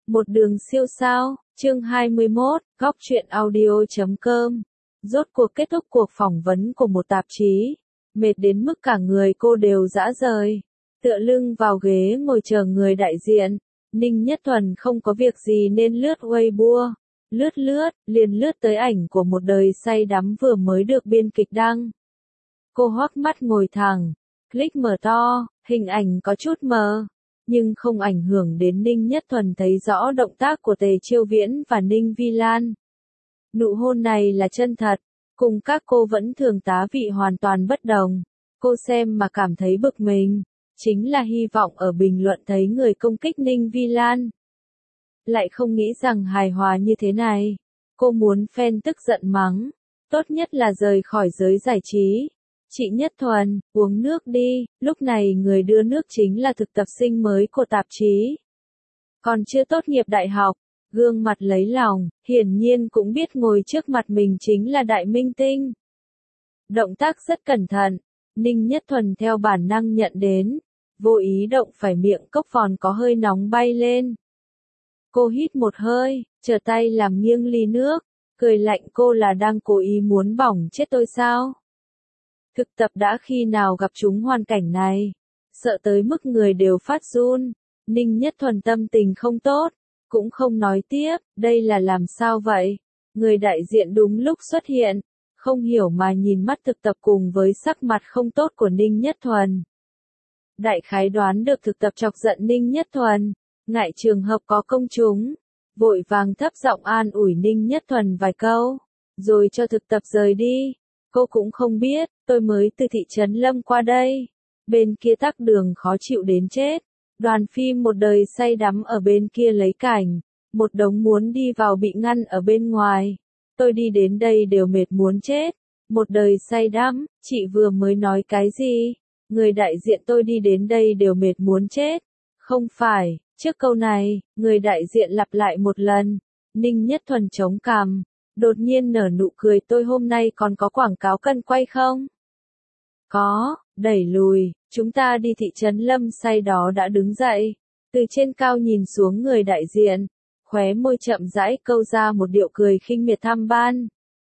Một đường siêu sao, chương 21, góc truyện audio.com. Rốt cuộc kết thúc cuộc phỏng vấn của một tạp chí. Mệt đến mức cả người cô đều rã rời. Tựa lưng vào ghế ngồi chờ người đại diện. Ninh Nhất Thuần không có việc gì nên lướt Weibo. Liền lướt tới ảnh của một đời say đắm vừa mới được biên kịch đăng. Cô hoắc mắt ngồi thẳng, click mở to, hình ảnh có chút mờ. Nhưng không ảnh hưởng đến Ninh Nhất Thuần thấy rõ động tác của Tề Chiêu Viễn và Ninh Vi Lan. Nụ hôn này là chân thật, cùng các cô vẫn thường tá vị hoàn toàn bất đồng. Cô xem mà cảm thấy bực mình, chính là hy vọng ở bình luận thấy người công kích Ninh Vi Lan. Lại không nghĩ rằng hài hòa như thế này. Cô muốn fan tức giận mắng, tốt nhất là rời khỏi giới giải trí. Chị Nhất Thuần, uống nước đi, lúc này người đưa nước chính là thực tập sinh mới của tạp chí. Còn chưa tốt nghiệp đại học, gương mặt lấy lòng, hiển nhiên cũng biết ngồi trước mặt mình chính là đại minh tinh. Động tác rất cẩn thận, Ninh Nhất Thuần theo bản năng nhận đến, vô ý động phải miệng cốc phòn có hơi nóng bay lên. Cô hít một hơi, trở tay làm nghiêng ly nước, cười lạnh cô là đang cố ý muốn bỏng chết tôi sao? Thực tập đã khi nào gặp chúng hoàn cảnh này, sợ tới mức người đều phát run. Ninh Nhất Thuần tâm tình không tốt, cũng không nói tiếp, đây là làm sao vậy? Người đại diện đúng lúc xuất hiện, không hiểu mà nhìn mắt thực tập cùng với sắc mặt không tốt của Ninh Nhất Thuần. Đại khái đoán được thực tập chọc giận Ninh Nhất Thuần, ngại trường hợp có công chúng, vội vàng thấp giọng an ủi Ninh Nhất Thuần vài câu, rồi cho thực tập rời đi. Cô cũng không biết, tôi mới từ thị trấn Lâm qua đây. Bên kia tắc đường khó chịu đến chết. Đoàn phim một đời say đắm ở bên kia lấy cảnh. Một đống muốn đi vào bị ngăn ở bên ngoài. Tôi đi đến đây đều mệt muốn chết. Một đời say đắm, chị vừa mới nói cái gì? Người đại diện tôi đi đến đây đều mệt muốn chết. Không phải, trước câu này, người đại diện lặp lại một lần. Ninh Nhất Thuần chống cằm. Đột nhiên nở nụ cười, tôi hôm nay còn có quảng cáo cân quay không? Có, đẩy lùi, chúng ta đi thị trấn Lâm say đó đã đứng dậy. Từ trên cao nhìn xuống người đại diện, khóe môi chậm rãi câu ra một điệu cười khinh miệt tham ban.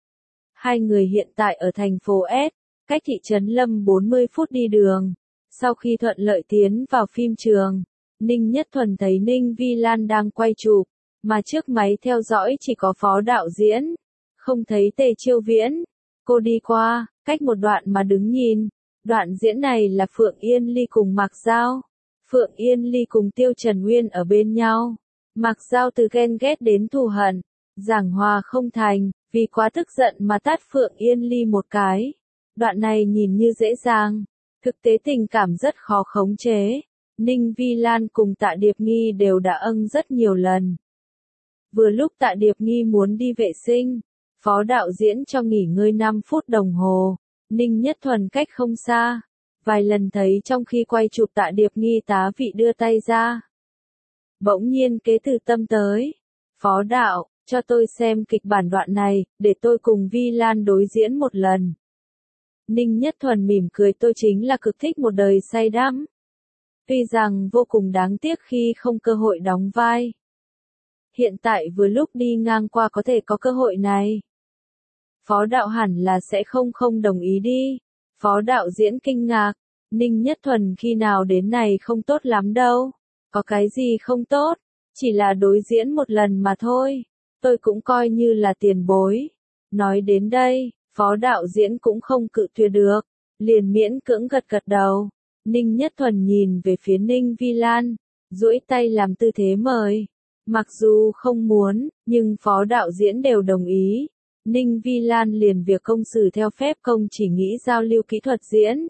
Hai người hiện tại ở thành phố S, cách thị trấn Lâm 40 phút đi đường. Sau khi thuận lợi tiến vào phim trường, Ninh Nhất Thuần thấy Ninh Vi Lan đang quay chụp. Mà trước máy theo dõi chỉ có phó đạo diễn, không thấy Tề Chiêu Viễn. Cô đi qua, cách một đoạn mà đứng nhìn. Đoạn diễn này là Phượng Yên Ly cùng Mạc Giao. Phượng Yên Ly cùng Tiêu Trần Uyên ở bên nhau. Mạc Giao từ ghen ghét đến thù hận, giảng hòa không thành, vì quá tức giận mà tát Phượng Yên Ly một cái. Đoạn này nhìn như dễ dàng, thực tế tình cảm rất khó khống chế. Ninh Vi Lan cùng Tạ Điệp Nghi đều đã rất nhiều lần. Vừa lúc Tạ Điệp Nghi muốn đi vệ sinh, phó đạo diễn cho nghỉ ngơi 5 phút đồng hồ, Ninh Nhất Thuần cách không xa, vài lần thấy trong khi quay chụp Tạ Điệp Nghi tá vị đưa tay ra. Bỗng nhiên kế từ tâm tới, phó đạo, cho tôi xem kịch bản đoạn này, để tôi cùng Vi Lan đối diễn một lần. Ninh Nhất Thuần mỉm cười, tôi chính là cực thích một đời say đắm. Tuy rằng vô cùng đáng tiếc khi không cơ hội đóng vai. Hiện tại vừa lúc đi ngang qua có thể có cơ hội này. Phó đạo hẳn là sẽ không đồng ý đi. Phó đạo diễn kinh ngạc. Ninh Nhất Thuần khi nào đến này không tốt lắm đâu. Có cái gì không tốt, chỉ là đối diễn một lần mà thôi. Tôi cũng coi như là tiền bối. Nói đến đây, phó đạo diễn cũng không cự tuyệt được. Liền miễn cưỡng gật đầu. Ninh Nhất Thuần nhìn về phía Ninh Vi Lan, duỗi tay làm tư thế mời. Mặc dù không muốn, nhưng phó đạo diễn đều đồng ý. Ninh Vi Lan liền việc công xử theo phép công, chỉ nghĩ giao lưu kỹ thuật diễn.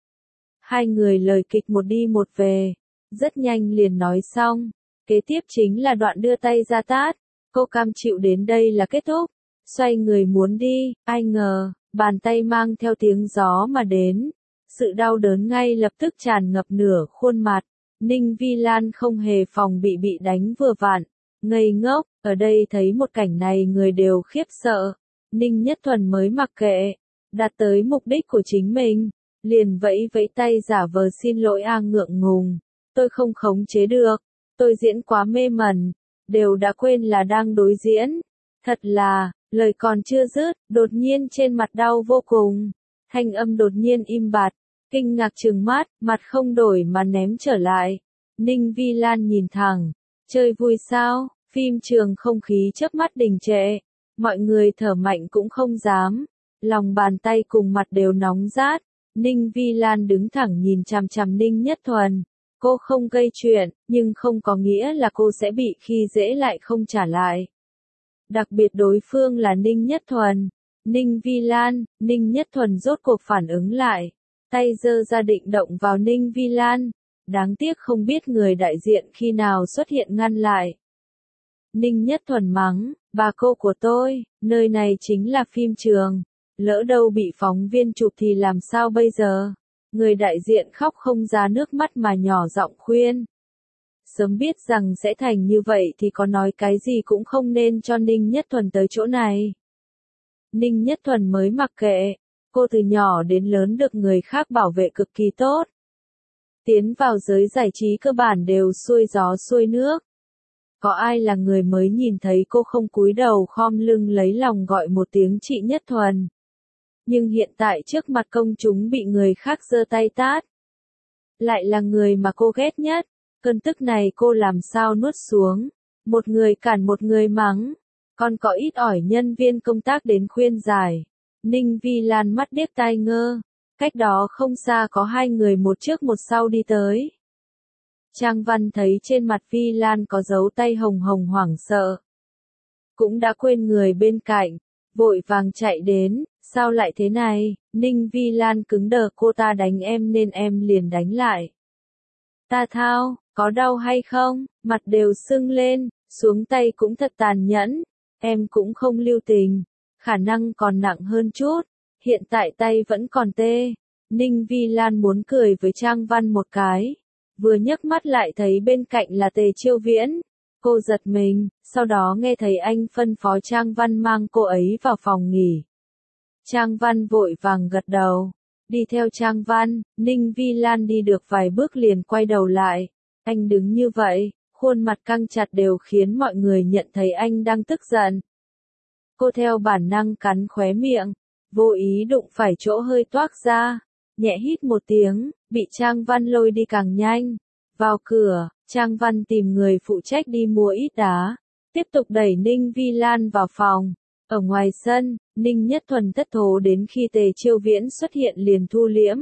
Hai người lời kịch một đi một về, rất nhanh liền nói xong. Kế tiếp chính là đoạn đưa tay ra tát. Cô cam chịu đến đây là kết thúc. Xoay người muốn đi, ai ngờ, bàn tay mang theo tiếng gió mà đến. Sự đau đớn ngay lập tức tràn ngập nửa khuôn mặt. Ninh Vi Lan không hề phòng bị đánh vừa vặn. Ngây ngốc, ở đây thấy một cảnh này người đều khiếp sợ. Ninh Nhất Thuần mới mặc kệ, đạt tới mục đích của chính mình, liền vẫy tay giả vờ xin lỗi ngượng ngùng. Tôi không khống chế được, tôi diễn quá mê mẩn, đều đã quên là đang đối diễn. Thật là, lời còn chưa dứt, đột nhiên trên mặt đau vô cùng. Thanh âm đột nhiên im bặt, kinh ngạc trừng mắt, mặt không đổi mà ném trở lại. Ninh Vi Lan nhìn thẳng, chơi vui sao? Phim trường không khí chớp mắt đình trệ, mọi người thở mạnh cũng không dám, lòng bàn tay cùng mặt đều nóng rát. Ninh Vi Lan đứng thẳng nhìn chằm chằm Ninh Nhất Thuần. Cô không gây chuyện, nhưng không có nghĩa là cô sẽ bị khi dễ lại không trả lại. Đặc biệt đối phương là Ninh Nhất Thuần. Ninh Vi Lan, Ninh Nhất Thuần rốt cuộc phản ứng lại. Tay giơ ra định động vào Ninh Vi Lan. Đáng tiếc không biết người đại diện khi nào xuất hiện ngăn lại. Ninh Nhất Thuần mắng, bà cô của tôi, nơi này chính là phim trường. Lỡ đâu bị phóng viên chụp thì làm sao bây giờ? Người đại diện khóc không ra nước mắt mà nhỏ giọng khuyên. Sớm biết rằng sẽ thành như vậy thì có nói cái gì cũng không nên cho Ninh Nhất Thuần tới chỗ này. Ninh Nhất Thuần mới mặc kệ, cô từ nhỏ đến lớn được người khác bảo vệ cực kỳ tốt. Tiến vào giới giải trí cơ bản đều xuôi gió xuôi nước. Có ai là người mới nhìn thấy cô không cúi đầu khom lưng lấy lòng gọi một tiếng chị Nhất Thuần. Nhưng hiện tại trước mặt công chúng bị người khác giơ tay tát. Lại là người mà cô ghét nhất, cơn tức này cô làm sao nuốt xuống. Một người cản một người mắng, còn có ít ỏi nhân viên công tác đến khuyên giải. Ninh Vi Lan mắt điếc tai ngơ, cách đó không xa có hai người một trước một sau đi tới. Trang Văn thấy trên mặt Vi Lan có dấu tay hồng hồng hoảng sợ. Cũng đã quên người bên cạnh, vội vàng chạy đến, sao lại thế này? Ninh Vi Lan cứng đờ, cô ta đánh em nên em liền đánh lại. Ta thao, có đau hay không? Mặt đều sưng lên, xuống tay cũng thật tàn nhẫn, em cũng không lưu tình, khả năng còn nặng hơn chút, hiện tại tay vẫn còn tê. Ninh Vi Lan muốn cười với Trang Văn một cái, vừa nhấc mắt lại thấy bên cạnh là Tề Chiêu Viễn. Cô giật mình, sau đó nghe thấy anh phân phó Trang Văn mang cô ấy vào phòng nghỉ. Trang Văn vội vàng gật đầu, đi theo Trang Văn. Ninh Vi Lan đi được vài bước liền quay đầu lại, anh đứng như vậy, khuôn mặt căng chặt đều khiến mọi người nhận thấy anh đang tức giận. Cô theo bản năng cắn khóe miệng, vô ý đụng phải chỗ hơi toác ra, nhẹ hít một tiếng, bị Trang Văn lôi đi càng nhanh. Vào cửa, Trang Văn tìm người phụ trách đi mua ít đá, tiếp tục đẩy Ninh Vi Lan vào phòng. Ở ngoài sân, Ninh Nhất Thuần thất thố đến khi Tề Chiêu Viễn xuất hiện liền thu liễm.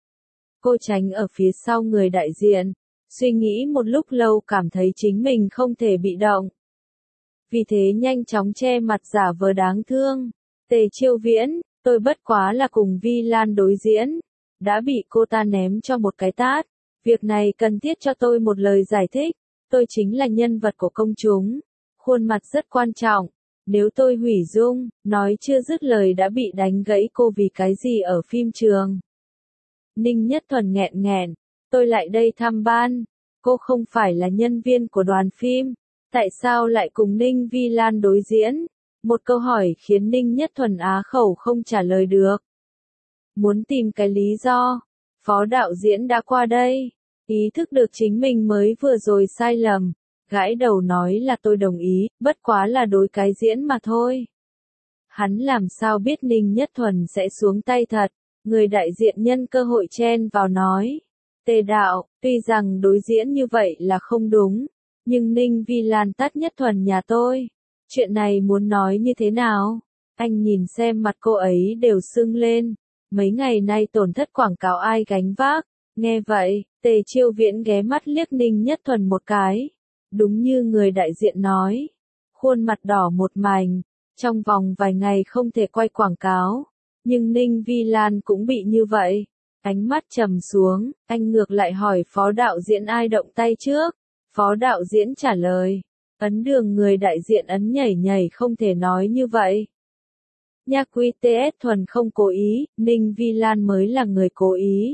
Cô tránh ở phía sau người đại diện, suy nghĩ một lúc lâu cảm thấy chính mình không thể bị động. Vì thế nhanh chóng che mặt giả vờ đáng thương. Tề Chiêu Viễn, tôi bất quá là cùng Vi Lan đối diễn, đã bị cô ta ném cho một cái tát. Việc này cần thiết cho tôi một lời giải thích, tôi chính là nhân vật của công chúng. Khuôn mặt rất quan trọng, nếu tôi hủy dung, nói chưa dứt lời đã bị đánh gãy cô vì cái gì ở phim trường. Ninh Nhất Thuần nghẹn nghẹn, tôi lại đây thăm ban, cô không phải là nhân viên của đoàn phim, tại sao lại cùng Ninh Vi Lan đối diễn? Một câu hỏi khiến Ninh Nhất Thuần á khẩu không trả lời được. Muốn tìm cái lý do, phó đạo diễn đã qua đây, ý thức được chính mình mới vừa rồi sai lầm, gãi đầu nói là tôi đồng ý, bất quá là đối cái diễn mà thôi. Hắn làm sao biết Ninh Nhất Thuần sẽ xuống tay thật, người đại diện nhân cơ hội chen vào nói. Tề đạo, tuy rằng đối diễn như vậy là không đúng, nhưng Ninh Vi Lan tát Nhất Thuần nhà tôi. Chuyện này muốn nói như thế nào? Anh nhìn xem mặt cô ấy đều sưng lên. Mấy ngày nay tổn thất quảng cáo ai gánh vác? Nghe vậy, Tề Chiêu Viễn ghé mắt liếc Ninh Nhất Thuần một cái. Đúng như người đại diện nói. Khuôn mặt đỏ một mảnh. Trong vòng vài ngày không thể quay quảng cáo. Nhưng Ninh Vi Lan cũng bị như vậy. Ánh mắt trầm xuống, anh ngược lại hỏi phó đạo diễn ai động tay trước. Phó đạo diễn trả lời. Ấn Đường người đại diện ấn nhảy nhảy không thể nói như vậy. Nha quy TS Thuần không cố ý, Ninh Vi Lan mới là người cố ý.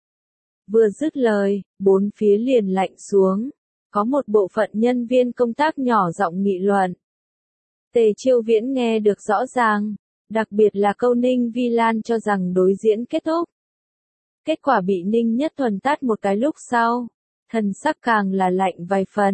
Vừa dứt lời, bốn phía liền lạnh xuống. Có một bộ phận nhân viên công tác nhỏ giọng nghị luận. Tề Chiêu Viễn nghe được rõ ràng, đặc biệt là câu Ninh Vi Lan cho rằng đối diễn kết thúc. Kết quả bị Ninh Nhất Thuần tát một cái lúc sau, thần sắc càng là lạnh vài phần.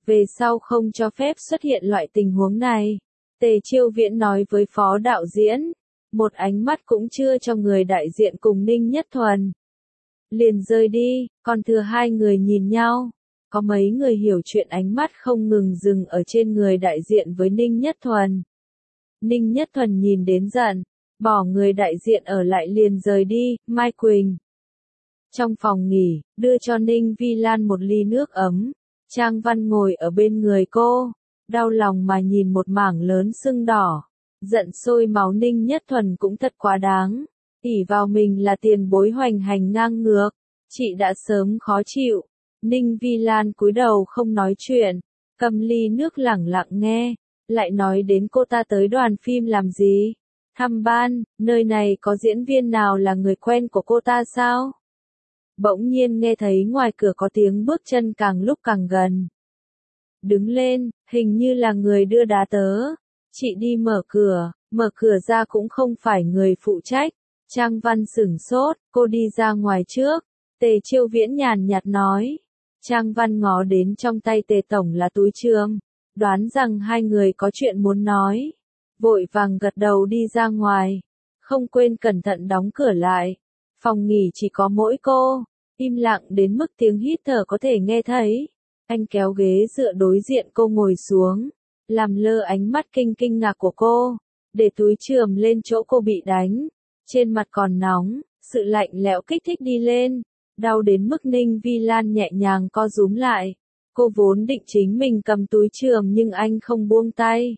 về sau không cho phép xuất hiện loại tình huống này. Tề Chiêu Viễn nói với phó đạo diễn, một ánh mắt cũng chưa cho người đại diện cùng Ninh Nhất Thuần. Liền rời đi, còn thừa hai người nhìn nhau. Có mấy người hiểu chuyện, ánh mắt không ngừng dừng ở trên người đại diện với Ninh Nhất Thuần. Ninh Nhất Thuần nhìn đến giận, bỏ người đại diện ở lại liền rời đi. Mai Quỳnh trong phòng nghỉ, đưa cho Ninh Vi Lan một ly nước ấm. Trang Văn ngồi ở bên người cô, đau lòng mà nhìn một mảng lớn sưng đỏ. Giận sôi máu. Ninh Nhất Thuần cũng thật quá đáng, ỷ vào mình là tiền bối hoành hành ngang ngược, chị đã sớm khó chịu. Ninh Vi Lan cúi đầu không nói chuyện, cầm ly nước lẳng lặng nghe, lại nói đến cô ta tới đoàn phim làm gì? Thăm ban, nơi này có diễn viên nào là người quen của cô ta sao? Bỗng nhiên nghe thấy ngoài cửa có tiếng bước chân càng lúc càng gần. Đứng lên, hình như là người đưa đá tớ. Chị đi mở cửa ra cũng không phải người phụ trách. Trang Văn sửng sốt, cô đi ra ngoài trước. Tề Chiêu Viễn nhàn nhạt nói. Trang Văn ngó đến trong tay Tề Tổng là túi trương, đoán rằng hai người có chuyện muốn nói. Vội vàng gật đầu đi ra ngoài, không quên cẩn thận đóng cửa lại. Phòng nghỉ chỉ có mỗi cô, im lặng đến mức tiếng hít thở có thể nghe thấy. Anh kéo ghế dựa đối diện cô ngồi xuống, làm lơ ánh mắt kinh ngạc của cô, để túi chườm lên chỗ cô bị đánh. Trên mặt còn nóng, sự lạnh lẽo kích thích đi lên, đau đến mức Ninh Vi Lan nhẹ nhàng co rúm lại. Cô vốn định chính mình cầm túi chườm nhưng anh không buông tay.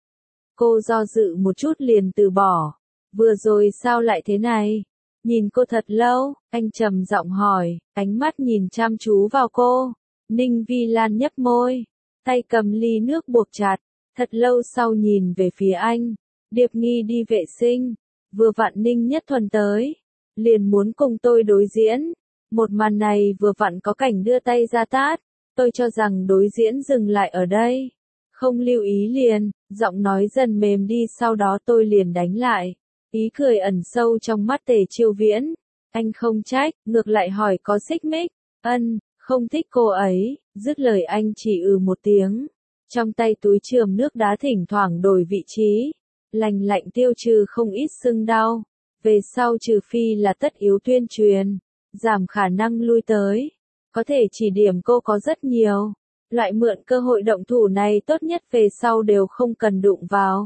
Cô do dự một chút liền từ bỏ. Vừa rồi sao lại thế này? Nhìn cô thật lâu, anh trầm giọng hỏi, ánh mắt nhìn chăm chú vào cô. Ninh Vi Lan nhếch môi, tay cầm ly nước buộc chặt, thật lâu sau nhìn về phía anh. Điệp Nghi đi vệ sinh, vừa vặn Ninh Nhất Thuần tới, liền muốn cùng tôi đối diễn. Một màn này vừa vặn có cảnh đưa tay ra tát, tôi cho rằng đối diễn dừng lại ở đây. Không lưu ý liền, giọng nói dần mềm đi, sau đó tôi liền đánh lại. Ý cười ẩn sâu trong mắt Tề Chiêu Viễn. Anh không trách, ngược lại hỏi có xích mích. Không thích cô ấy. Dứt lời anh chỉ một tiếng. Trong tay túi chườm nước đá thỉnh thoảng đổi vị trí. Lành lạnh tiêu trừ không ít sưng đau. Về sau trừ phi là tất yếu tuyên truyền, giảm khả năng lui tới. Có thể chỉ điểm cô có rất nhiều. Loại mượn cơ hội động thủ này tốt nhất về sau đều không cần đụng vào.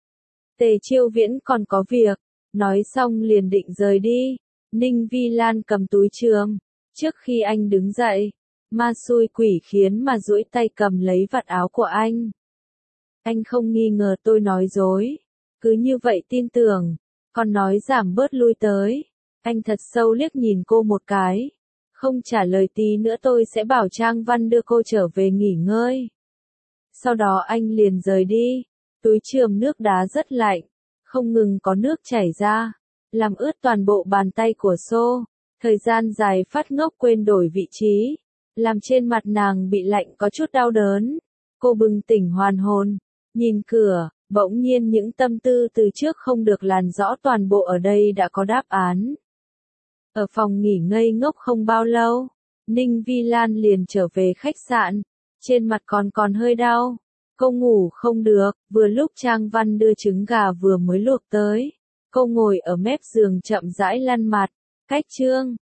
Tề Chiêu Viễn còn có việc, nói xong liền định rời đi. Ninh Vi Lan cầm túi chườm, trước khi anh đứng dậy, ma xui quỷ khiến mà duỗi tay cầm lấy vạt áo của anh. Anh không nghi ngờ tôi nói dối, cứ như vậy tin tưởng, còn nói giảm bớt lui tới. Anh thật sâu liếc nhìn cô một cái, không trả lời, tí nữa tôi sẽ bảo Trang Văn đưa cô trở về nghỉ ngơi. Sau đó anh liền rời đi. Túi chườm nước đá rất lạnh, không ngừng có nước chảy ra, làm ướt toàn bộ bàn tay của Xô. Thời gian dài phát ngốc quên đổi vị trí, làm trên mặt nàng bị lạnh có chút đau đớn. Cô bừng tỉnh hoàn hồn, nhìn cửa, bỗng nhiên những tâm tư từ trước không được làn rõ toàn bộ ở đây đã có đáp án. Ở phòng nghỉ ngây ngốc không bao lâu, Ninh Vi Lan liền trở về khách sạn, trên mặt còn hơi đau. Cô ngủ không được, vừa lúc Trang Văn đưa trứng gà vừa mới luộc tới. Cô ngồi ở mép giường chậm rãi lăn mặt, cách chương.